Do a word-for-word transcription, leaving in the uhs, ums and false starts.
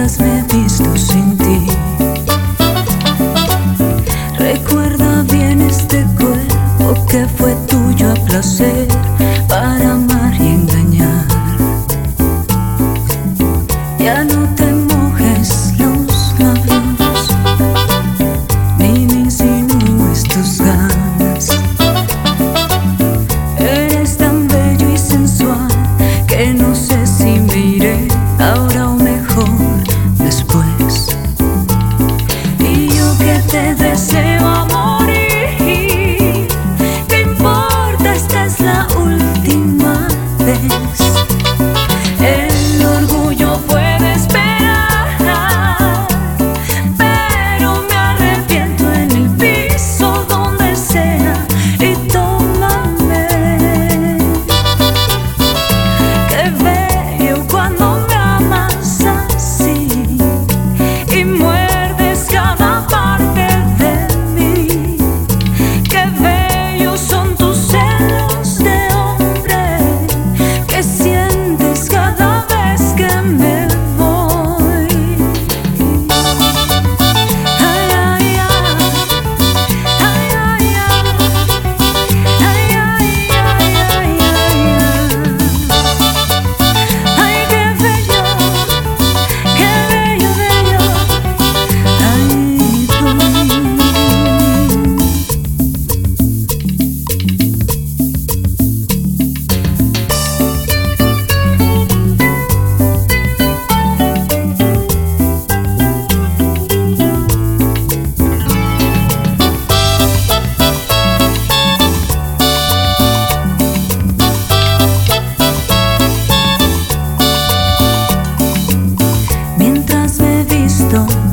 mientras me visto sin ti. Recuerda bien este cuerpo que fue tuyo a placer, para amar y engañar. Ya no te mojes los labios, ni me insinúes tus ganas. Eres tan bello y sensual que no sé si me iré ahora o mejor después. Y yo que te deseo a morir, ¿qué importa? Esta es la última vez. El orgullo puede esperar, pero me arrepiento en el piso donde sea. Y tómame, qué bello cuando me amas así y muerdes cada parte de mí. Qué bellos son tus celos de hombre que sientes cada vez que me voy. Ay, ay, ay, ay, ay, ay, ay, ay, ay, ay, ay, qué bello, qué bello, bello, ay, tú. Mientras me visto